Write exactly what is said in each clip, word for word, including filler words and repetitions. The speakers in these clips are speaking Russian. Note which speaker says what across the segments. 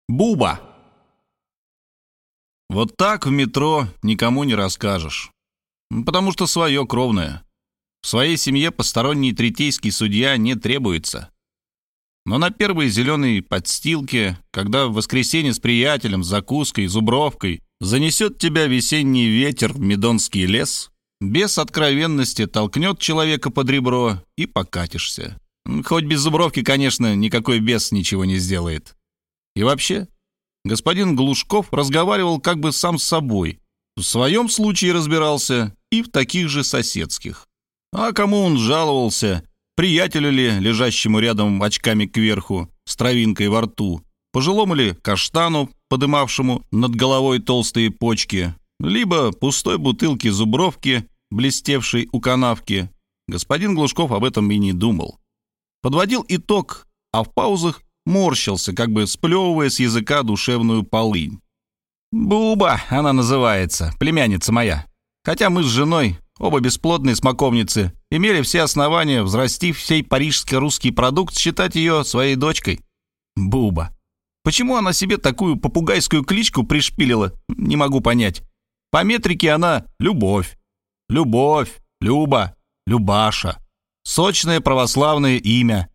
Speaker 1: Буба. Вот так в метро никому не расскажешь, потому что свое кровное. В своей семье посторонний третейский судья не требуется. Но на первой зеленой подстилке, когда в воскресенье с приятелем, с закуской, зубровкой занесет тебя весенний ветер в Медонский лес, без откровенности толкнет человека под ребро и покатишься. Хоть без зубровки, конечно, никакой бес ничего не сделает. И вообще, господин Глушков разговаривал как бы сам с собой. В своем случае разбирался и в таких же соседских. А кому он жаловался? Приятелю ли, лежащему рядом очками кверху, с травинкой во рту? Пожилому ли каштану, подымавшему над головой толстые почки? Либо пустой бутылке зубровки, блестевшей у канавки? Господин Глушков об этом и не думал. Подводил итог, а в паузах морщился, как бы сплевывая с языка душевную полынь. «Буба она называется, племянница моя. Хотя мы с женой, оба бесплодные смоковницы, имели все основания, взрастив сей парижско-русский продукт, считать ее своей дочкой. Буба. Почему она себе такую попугайскую кличку пришпилила, не могу понять. По метрике она любовь. Любовь, Люба, Любаша. Сочное православное имя.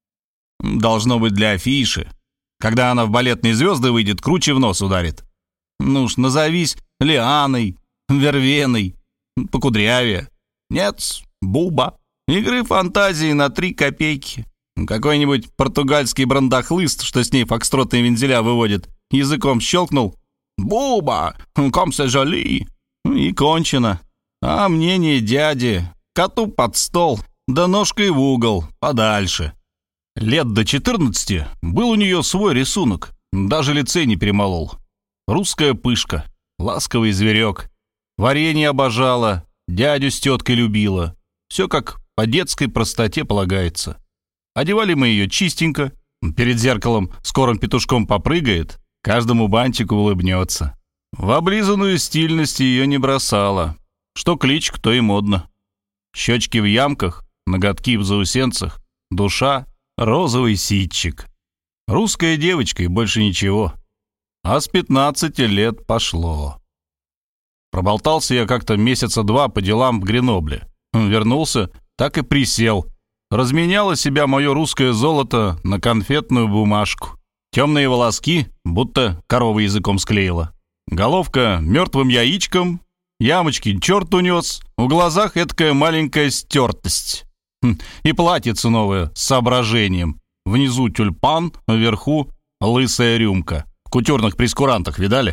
Speaker 1: Должно быть для афиши. Когда она в балетные звезды выйдет, круче в нос ударит. Ну уж назовись Лианой, Вервеной, покудрявее. Нет, Буба. Игры фантазии на три копейки. Какой-нибудь португальский брандахлыст, что с ней фокстротные вензеля выводит, языком щелкнул. Буба, ком се жоли. И кончено. А мнение дяди, коту под стол, да ножкой в угол, подальше. Лет до четырнадцати был у нее свой рисунок, даже лицей не перемолол. Русская пышка, ласковый зверек. Варенье обожала, дядю с теткой любила. Все как по детской простоте полагается. Одевали мы ее чистенько. Перед зеркалом скорым петушком попрыгает, каждому бантику улыбнется. В облизанную стильность ее не бросала. Что кличка, то и модно. Щечки в ямках, ноготки в заусенцах, душа — розовый ситчик. Русская девочка и больше ничего. А с пятнадцати лет пошло. Проболтался я как-то месяца два по делам в Гренобле. Вернулся, так и присел. Разменяло себя мое русское золото на конфетную бумажку. Темные волоски, будто корова языком склеила. Головка мертвым яичком, ямочки черт унес, в глазах эткая маленькая стертость. Хм, и платьице новое с соображением. Внизу тюльпан, вверху лысая рюмка. В кутюрных прескурантах видали?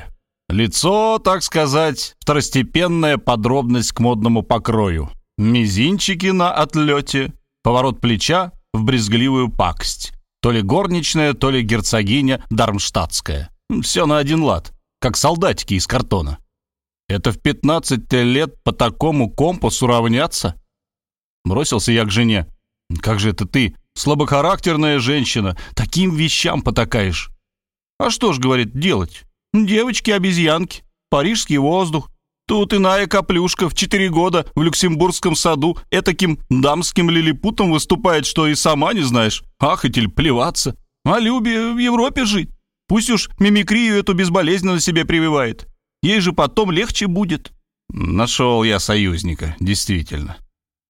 Speaker 1: Лицо, так сказать, второстепенная подробность к модному покрою. Мизинчики на отлете, поворот плеча в брезгливую пакость. То ли горничная, то ли герцогиня дармштадтская. Все на один лад, как солдатики из картона. Это в пятнадцать лет по такому компасу равняться? Бросился я к жене. Как же это ты, слабохарактерная женщина, таким вещам потакаешь? А что ж, говорит, делать? Девочки-обезьянки, парижский воздух. Тут иная коплюшка в четыре года в Люксембургском саду этаким дамским лилипутом выступает, что и сама не знаешь, ахать или плеваться. А Любе в Европе жить. Пусть уж мимикрию эту безболезненно себе прививает. Ей же потом легче будет. Нашел я союзника, действительно.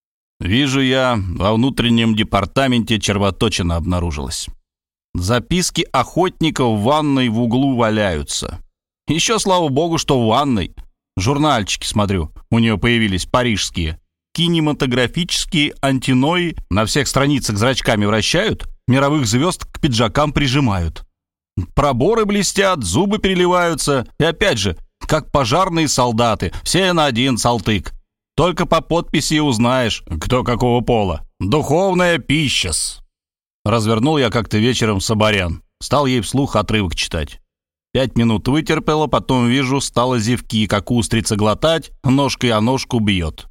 Speaker 1: Вижу я, во внутреннем департаменте червоточина обнаружилась. Записки охотников в ванной в углу валяются. Еще, слава богу, что в ванной. Журнальчики, смотрю, у нее появились парижские. Кинематографические антинои на всех страницах зрачками вращают, мировых звезд к пиджакам прижимают. Проборы блестят, зубы переливаются. И опять же, как пожарные солдаты, все на один салтык. Только по подписи узнаешь, кто какого пола. Духовная пища-с. Развернул я как-то вечером Соборян. Стал ей вслух отрывок читать. Пять минут вытерпела, потом вижу, стала зевки, как устрица глотать, ножкой о ножку бьет.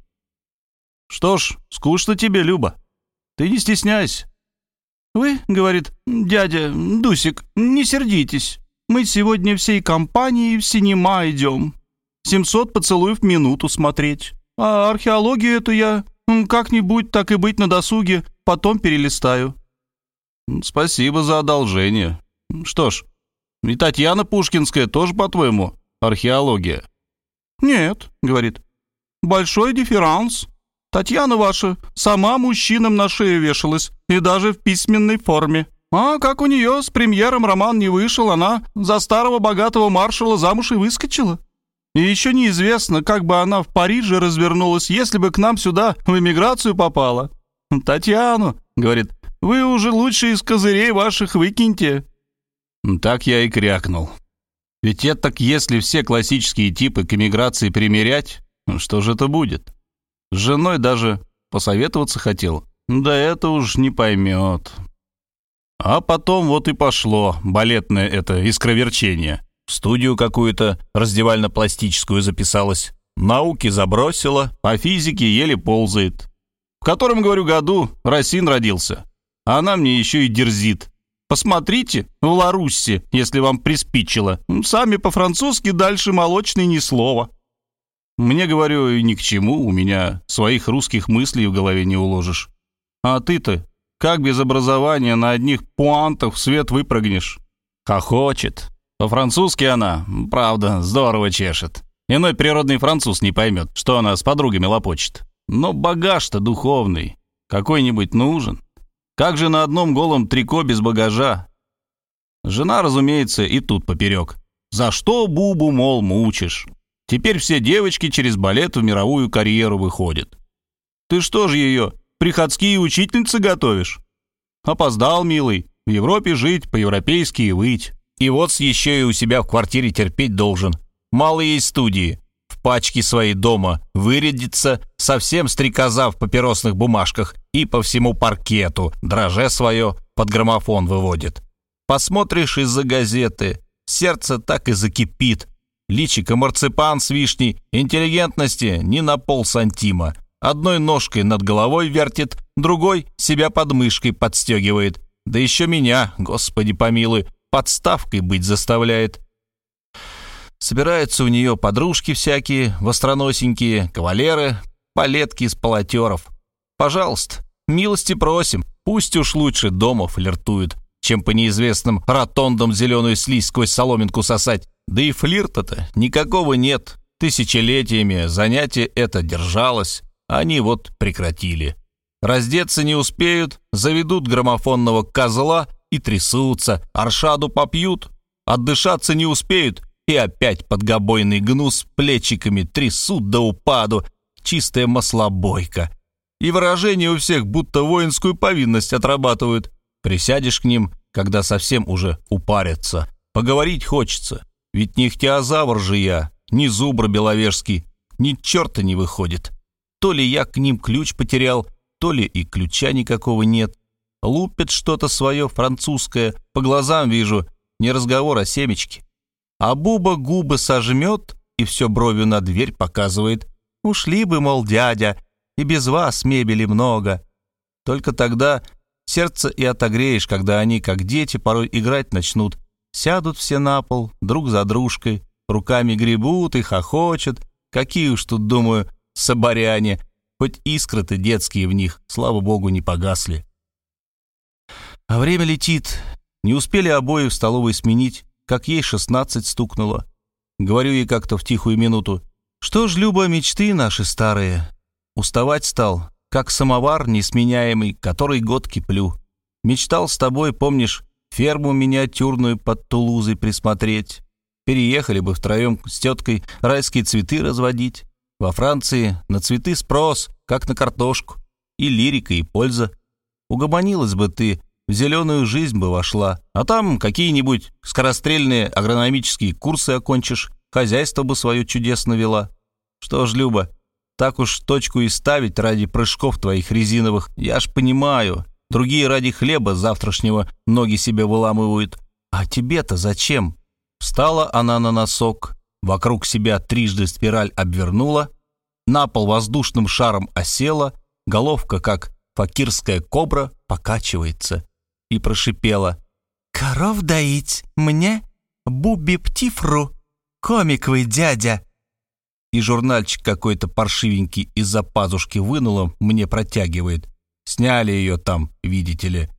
Speaker 1: Что ж, скучно тебе, Люба. Ты не стесняйся. Вы, говорит, дядя Дусик, не сердитесь. Мы сегодня всей компанией в синема идем. Семьсот поцелуев в минуту смотреть. А археологию эту я как-нибудь, так и быть, на досуге потом перелистаю. Спасибо за одолжение. Что ж, И Татьяна Пушкинская тоже, по-твоему, археология?»
Speaker 2: «Нет», — говорит, — «большой дифферанс. Татьяна ваша сама мужчинам на шею вешалась, и даже в письменной форме. А как у нее с премьером роман не вышел, она за старого богатого маршала замуж и выскочила. И еще неизвестно, как бы она в Париже развернулась, если бы к нам сюда в эмиграцию попала. Татьяну, — говорит, — вы уже лучше из козырей ваших выкиньте».
Speaker 1: Так я и крякнул. Ведь это так, если все классические типы к эмиграции примерять, что же это будет? С женой даже посоветоваться хотел. Да это уж не поймет. А потом вот и пошло балетное это искроверчение. В студию какую-то раздевально-пластическую записалась. Науки забросила, по физике еле ползает. В котором, говорю, году Росин родился. А она мне еще и дерзит. Посмотрите в Ларуссе, если вам приспичило. Сами по-французски дальше молочный ни слова. Мне, говорю, ни к чему, у меня своих русских мыслей в голове не уложишь. А ты-то как без образования на одних пуантах в свет выпрыгнешь? Хохочет. По-французски она, правда, здорово чешет. Иной природный француз не поймет, что она с подругами лопочет. Но багаж-то духовный какой-нибудь нужен. Как же на одном голом трико без багажа? Жена, разумеется, и тут поперек. За что Бубу, мол, мучишь? Теперь все девочки через балет в мировую карьеру выходят. Ты что же ее, приходские учительницы готовишь? Опоздал, милый, в Европе жить, по-европейски и выть. И вот еще и у себя в квартире терпеть должен. Мало ей студии. В пачке своей дома вырядится, совсем стрекоза в папиросных бумажках и по всему паркету, драже свое под граммофон выводит. Посмотришь из-за газеты, сердце так и закипит. Личико марципан с вишней, интеллигентности ни на полсантима. Одной ножкой над головой вертит, другой себя под мышкой подстегивает. Да еще меня, господи помилуй, подставкой быть заставляет. Собираются у нее подружки всякие, востроносенькие, кавалеры, палетки из полотеров. Пожалуйста, милости просим, пусть уж лучше дома флиртуют, чем по неизвестным ротондам зеленую слизь сквозь соломинку сосать. Да и флирта-то никакого нет. Тысячелетиями занятие это держалось, они вот прекратили. Раздеться не успеют, заведут граммофонного козла и трясутся, аршаду попьют, отдышаться не успеют, и опять подгобойный гнус плечиками трясут до упаду, чистая маслобойка. И выражение у всех, будто воинскую повинность отрабатывают. Присядешь к ним, когда совсем уже упарятся. Поговорить хочется, ведь не ихтиозавр же я, ни зубр беловежский, ни черта не выходит. То ли я к ним ключ потерял, то ли и ключа никакого нет. Лупят что-то свое французское, по глазам вижу, не разговор, а семечки. А Буба губы сожмет и все бровью на дверь показывает. Ушли бы, мол, дядя, и без вас мебели много. Только тогда сердце и отогреешь, когда они, как дети, порой играть начнут. Сядут все на пол, друг за дружкой, руками гребут и хохочут. Какие уж тут, думаю, соборяне, хоть искры-то детские в них, слава богу, не погасли. А время летит. Не успели обои в столовой сменить, как ей шестнадцать стукнуло. Говорю ей как-то в тихую минуту: «Что ж, Люба, мечты наши старые?» Уставать стал, как самовар несменяемый, который год киплю. Мечтал с тобой, помнишь, ферму миниатюрную под Тулузой присмотреть. Переехали бы втроем с теткой райские цветы разводить. Во Франции на цветы спрос, как на картошку. И лирика, и польза. Угомонилась бы ты, в зеленую жизнь бы вошла, а там какие-нибудь скорострельные агрономические курсы окончишь, хозяйство бы свое чудесно вела. Что ж, Люба, так уж точку и ставить ради прыжков твоих резиновых, я ж понимаю. Другие ради хлеба завтрашнего ноги себе выламывают. А тебе-то зачем?» Встала она на носок, вокруг себя трижды спираль обвернула, на пол воздушным шаром осела, головка, как факирская кобра, покачивается, и прошипела: «Коров доить мне, Буби-птифру, комик вы, дядя!» И журнальчик какой-то паршивенький из-за пазушки вынула, мне протягивает. Сняли ее там, видите ли,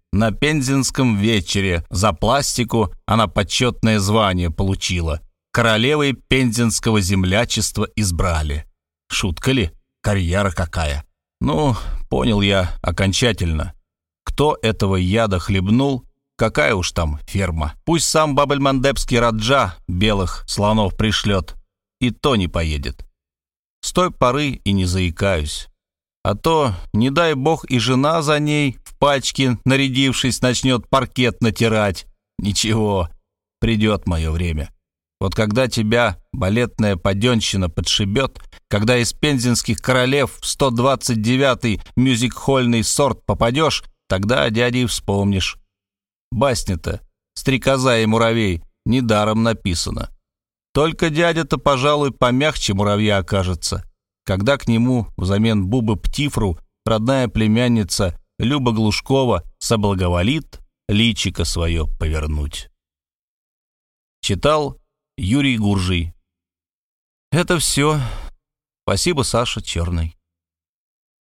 Speaker 1: На Пензенском вечере за пластику она почетное звание получила. Королевой пензенского землячества избрали. Шутка ли? Карьера какая. Ну, понял я окончательно. Кто этого яда хлебнул, какая уж там ферма. Пусть сам бабельмандебский раджа белых слонов пришлет, и то не поедет. С той поры и не заикаюсь. А то, не дай бог, и жена за ней в пачке, нарядившись, начнет паркет натирать. Ничего, придет мое время. Вот когда тебя балетная паденщина подшибет, когда из пензенских королев в сто двадцать девятый мюзик-хольный сорт попадешь, тогда, дядя, и вспомнишь. Басня-то «Стрекоза и муравей» недаром написана. Только дядя-то, пожалуй, помягче муравья окажется, когда к нему взамен Бубы Птифру родная племянница Люба Глушкова соблаговолит личико свое повернуть. Читал Юрий Гуржий. Это все. Спасибо, Саша Черный.